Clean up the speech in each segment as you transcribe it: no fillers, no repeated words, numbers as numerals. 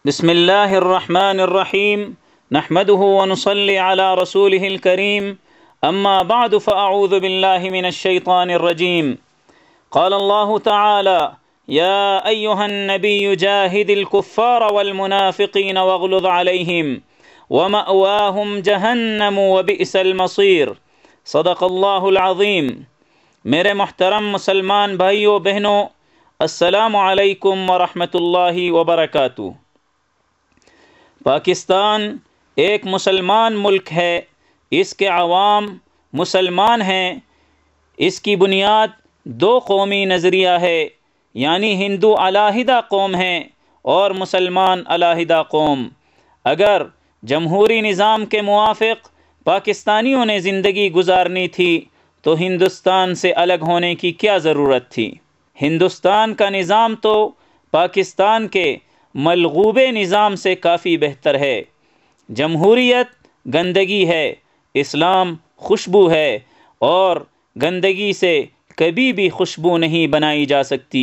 بسم اللہ الرحمن الرحیم نحمده ونصلی علی رسوله الکریم اما بعد فاعوذ باللہ من الشیطان الرجیم قال اللہ تعالی یا ایہا النبی جاہد الکفار والمنافقین واغلظ علیہم ومأواہم جہنم وبئس المصیر صدق اللہ العظیم۔ میرے محترم مسلمان بھائیو بہنوں، السلام علیکم ورحمۃ اللہ وبرکاتہ۔ پاکستان ایک مسلمان ملک ہے، اس کے عوام مسلمان ہیں۔ اس کی بنیاد دو قومی نظریہ ہے، یعنی ہندو علیحدہ قوم ہیں اور مسلمان علیحدہ قوم۔ اگر جمہوری نظام کے موافق پاکستانیوں نے زندگی گزارنی تھی تو ہندوستان سے الگ ہونے کی کیا ضرورت تھی؟ ہندوستان کا نظام تو پاکستان کے ملغوبے نظام سے کافی بہتر ہے۔ جمہوریت گندگی ہے، اسلام خوشبو ہے، اور گندگی سے کبھی بھی خوشبو نہیں بنائی جا سکتی۔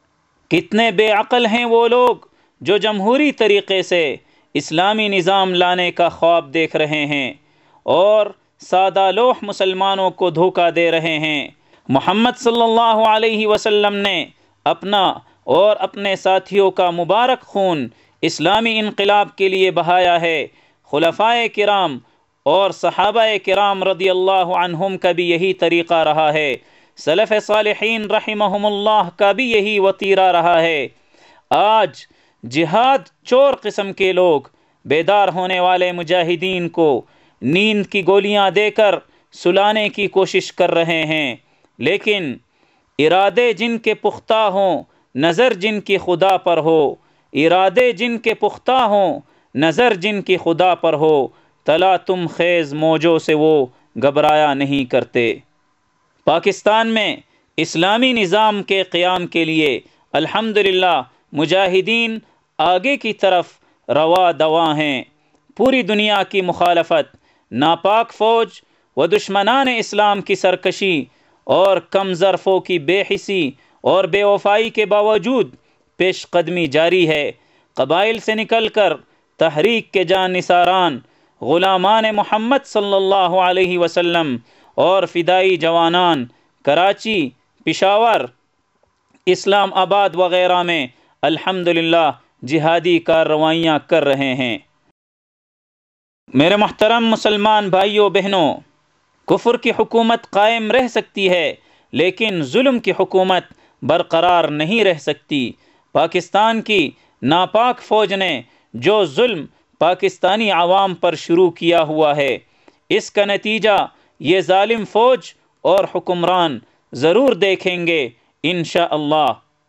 کتنے بے عقل ہیں وہ لوگ جو جمہوری طریقے سے اسلامی نظام لانے کا خواب دیکھ رہے ہیں اور سادہ لوح مسلمانوں کو دھوکہ دے رہے ہیں۔ محمد صلی اللہ علیہ وسلم نے اپنا اور اپنے ساتھیوں کا مبارک خون اسلامی انقلاب کے لیے بہایا ہے۔ خلفائے کرام اور صحابہ کرام رضی اللہ عنہم کا بھی یہی طریقہ رہا ہے۔ سلف صالحین رحمہم اللہ کا بھی یہی وتیرہ رہا ہے۔ آج جہاد چور قسم کے لوگ بیدار ہونے والے مجاہدین کو نیند کی گولیاں دے کر سلانے کی کوشش کر رہے ہیں، لیکن ارادے جن کے پختہ ہوں، نظر جن کی خدا پر ہو، ارادے جن کے پختہ ہوں، نظر جن کی خدا پر ہو، تلا تم خیز موجوں سے وہ گھبرایا نہیں کرتے۔ پاکستان میں اسلامی نظام کے قیام کے لیے الحمدللہ مجاہدین آگے کی طرف رواں دواں ہیں۔ پوری دنیا کی مخالفت، ناپاک فوج و دشمنان اسلام کی سرکشی اور کم ظرفوں کی بے حسی اور بے وفائی کے باوجود پیش قدمی جاری ہے۔ قبائل سے نکل کر تحریک کے جان نثاران، غلامان محمد صلی اللہ علیہ وسلم اور فدائی جوانان کراچی، پشاور، اسلام آباد وغیرہ میں الحمدللہ جہادی کارروائیاں کر رہے ہیں۔ میرے محترم مسلمان بھائیوں بہنوں، کفر کی حکومت قائم رہ سکتی ہے لیکن ظلم کی حکومت برقرار نہیں رہ سکتی۔ پاکستان کی ناپاک فوج نے جو ظلم پاکستانی عوام پر شروع کیا ہوا ہے، اس کا نتیجہ یہ ظالم فوج اور حکمران ضرور دیکھیں گے انشاءاللہ۔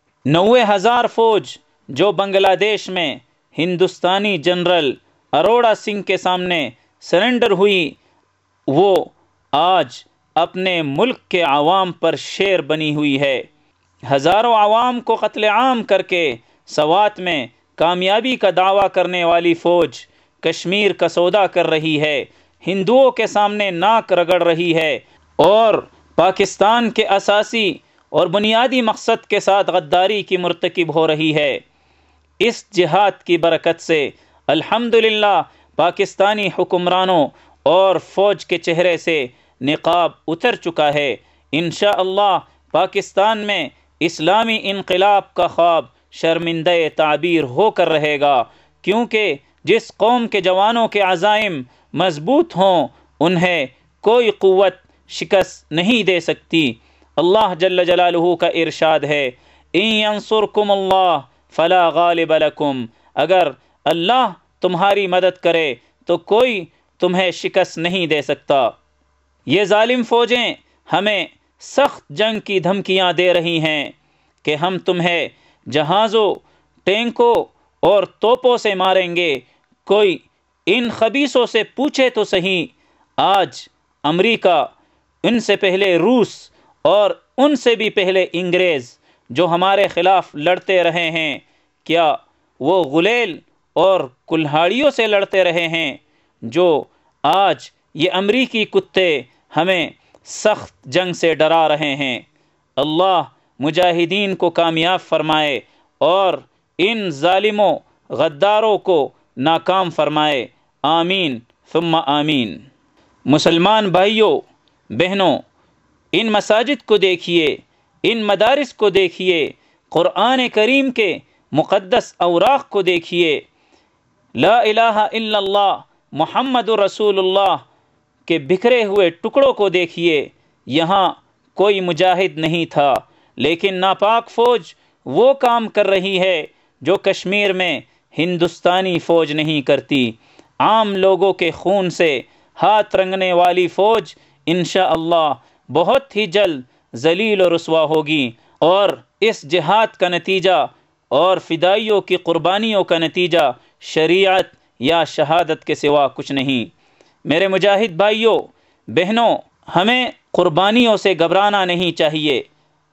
90,000 فوج جو بنگلہ دیش میں ہندوستانی جنرل اروڑا سنگھ کے سامنے سرنڈر ہوئی، وہ آج اپنے ملک کے عوام پر شیر بنی ہوئی ہے۔ ہزاروں عوام کو قتل عام کر کے سوات میں کامیابی کا دعویٰ کرنے والی فوج کشمیر کا سودا کر رہی ہے، ہندوؤں کے سامنے ناک رگڑ رہی ہے اور پاکستان کے اساسی اور بنیادی مقصد کے ساتھ غداری کی مرتکب ہو رہی ہے۔ اس جہاد کی برکت سے الحمدللہ پاکستانی حکمرانوں اور فوج کے چہرے سے نقاب اتر چکا ہے۔ انشاءاللہ پاکستان میں اسلامی انقلاب کا خواب شرمندہ تعبیر ہو کر رہے گا، کیونکہ جس قوم کے جوانوں کے عزائم مضبوط ہوں انہیں کوئی قوت شکست نہیں دے سکتی۔ اللہ جل جلالہ کا ارشاد ہے، ان ینصرکم اللہ فلا غالب لکم، اگر اللہ تمہاری مدد کرے تو کوئی تمہیں شکست نہیں دے سکتا۔ یہ ظالم فوجیں ہمیں سخت جنگ کی دھمکیاں دے رہی ہیں کہ ہم تمہیں جہازوں، ٹینکوں اور توپوں سے ماریں گے۔ کوئی ان خبیثوں سے پوچھے تو صحیح، آج امریکہ، ان سے پہلے روس اور ان سے بھی پہلے انگریز جو ہمارے خلاف لڑتے رہے ہیں، کیا وہ غلیل اور کلہاڑیوں سے لڑتے رہے ہیں؟ جو آج یہ امریکی کتے ہمیں سخت جنگ سے ڈرا رہے ہیں۔ اللہ مجاہدین کو کامیاب فرمائے اور ان ظالموں غداروں کو ناکام فرمائے، آمین ثم آمین۔ مسلمان بھائیوں بہنوں، ان مساجد کو دیکھیے، ان مدارس کو دیکھیے، قرآن کریم کے مقدس اوراق کو دیکھیے، لا الہ الا اللہ محمد رسول اللہ کے بکھرے ہوئے ٹکڑوں کو دیکھیے۔ یہاں کوئی مجاہد نہیں تھا، لیکن ناپاک فوج وہ کام کر رہی ہے جو کشمیر میں ہندوستانی فوج نہیں کرتی۔ عام لوگوں کے خون سے ہاتھ رنگنے والی فوج انشاءاللہ بہت ہی جلد ذلیل و رسوا ہوگی، اور اس جہاد کا نتیجہ اور فدائیوں کی قربانیوں کا نتیجہ شریعت یا شہادت کے سوا کچھ نہیں۔ میرے مجاہد بھائیوں بہنوں، ہمیں قربانیوں سے گھبرانا نہیں چاہیے۔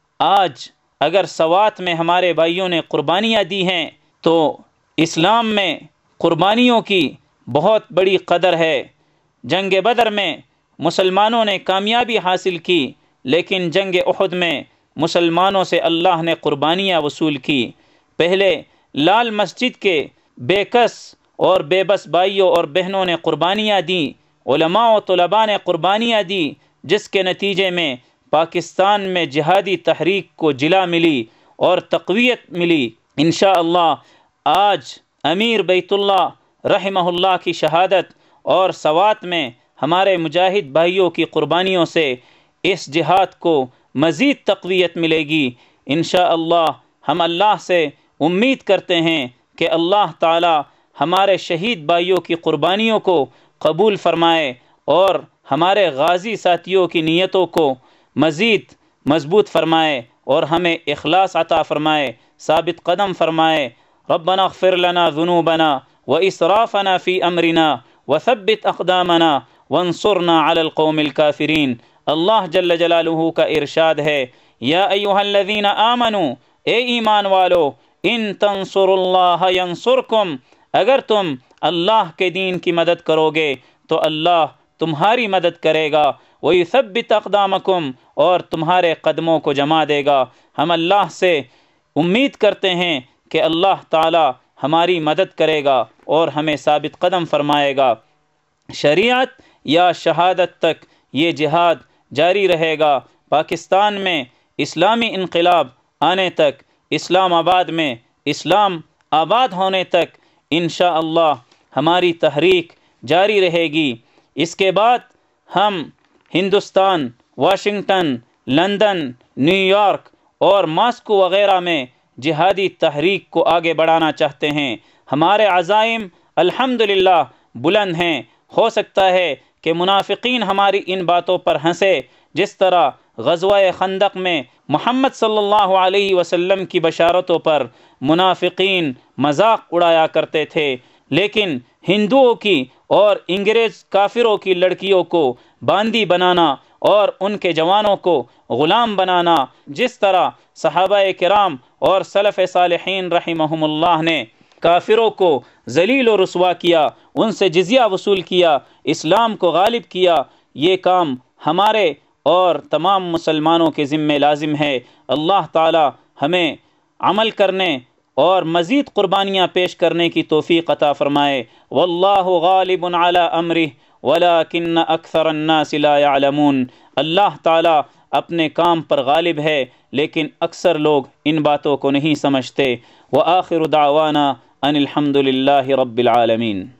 آج اگر سوات میں ہمارے بھائیوں نے قربانیاں دی ہیں تو اسلام میں قربانیوں کی بہت بڑی قدر ہے۔ جنگ بدر میں مسلمانوں نے کامیابی حاصل کی، لیکن جنگ احد میں مسلمانوں سے اللہ نے قربانیاں وصول کی۔ پہلے لال مسجد کے بے کس اور بے بس بھائیوں اور بہنوں نے قربانیاں دیں، علماء و طلباء نے قربانیاں دی، جس کے نتیجے میں پاکستان میں جہادی تحریک کو جلا ملی اور تقویت ملی۔ انشاءاللہ آج امیر بیت اللہ رحمہ اللہ کی شہادت اور سوات میں ہمارے مجاہد بھائیوں کی قربانیوں سے اس جہاد کو مزید تقویت ملے گی۔ انشاءاللہ ہم اللہ سے امید کرتے ہیں کہ اللہ تعالی ہمارے شہید بھائیوں کی قربانیوں کو قبول فرمائے اور ہمارے غازی ساتھیوں کی نیتوں کو مزید مضبوط فرمائے اور ہمیں اخلاص عطا فرمائے، ثابت قدم فرمائے۔ ربنا اغفر لنا ذنوبنا واسرافنا فی امرنا وثبت اقدامنا وانصرنا علی القوم الکافرین۔ اللہ جل جلالہ کا ارشاد ہے، یا ایھا الذین آمنوا، اے ایمان والو، ان تنصروا اللہ ینصرکم، اگر تم اللہ کے دین کی مدد کرو گے تو اللہ تمہاری مدد کرے گا، وَيُثَبِّتْ أَقْدَامَكُمْ، اور تمہارے قدموں کو جما دے گا۔ ہم اللہ سے امید کرتے ہیں کہ اللہ تعالی ہماری مدد کرے گا اور ہمیں ثابت قدم فرمائے گا۔ شریعت یا شہادت تک یہ جہاد جاری رہے گا۔ پاکستان میں اسلامی انقلاب آنے تک، اسلام آباد میں اسلام آباد ہونے تک انشاءاللہ ہماری تحریک جاری رہے گی۔ اس کے بعد ہم Hindustan, Washington, London, New York اور ماسکو وغیرہ میں جہادی تحریک کو آگے بڑھانا چاہتے ہیں۔ ہمارے عزائم الحمدللہ بلند ہیں۔ ہو سکتا ہے کہ منافقین ہماری ان باتوں پر ہنسے، جس طرح غزوہ خندق میں محمد صلی اللہ علیہ وسلم کی بشارتوں پر منافقین مذاق اڑایا کرتے تھے، لیکن ہندوؤں کی اور انگریز کافروں کی لڑکیوں کو باندی بنانا اور ان کے جوانوں کو غلام بنانا، جس طرح صحابہ کرام اور سلف صالحین رحمہم اللہ نے کافروں کو ذلیل و رسوا کیا، ان سے جزیہ وصول کیا، اسلام کو غالب کیا، یہ کام ہمارے اور تمام مسلمانوں کے ذمہ لازم ہے۔ اللہ تعالی ہمیں عمل کرنے اور مزید قربانیاں پیش کرنے کی توفیق عطا فرمائے۔ واللہ غالب علی امرہ ولکن اکثر الناس لا یعلمون۔ اللہ تعالی اپنے کام پر غالب ہے، لیکن اکثر لوگ ان باتوں کو نہیں سمجھتے۔ وآخر دعوانا ان الحمد للہ رب العالمین۔